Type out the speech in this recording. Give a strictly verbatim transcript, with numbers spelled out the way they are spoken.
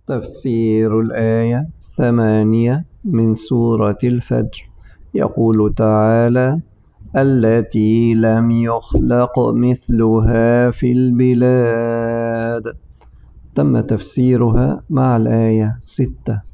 تفسير الآية ثمانية من سورة الفجر. يقول تعالى: التي لم يخلق مثلها في البلاد. تم تفسيرها مع الآية ستة.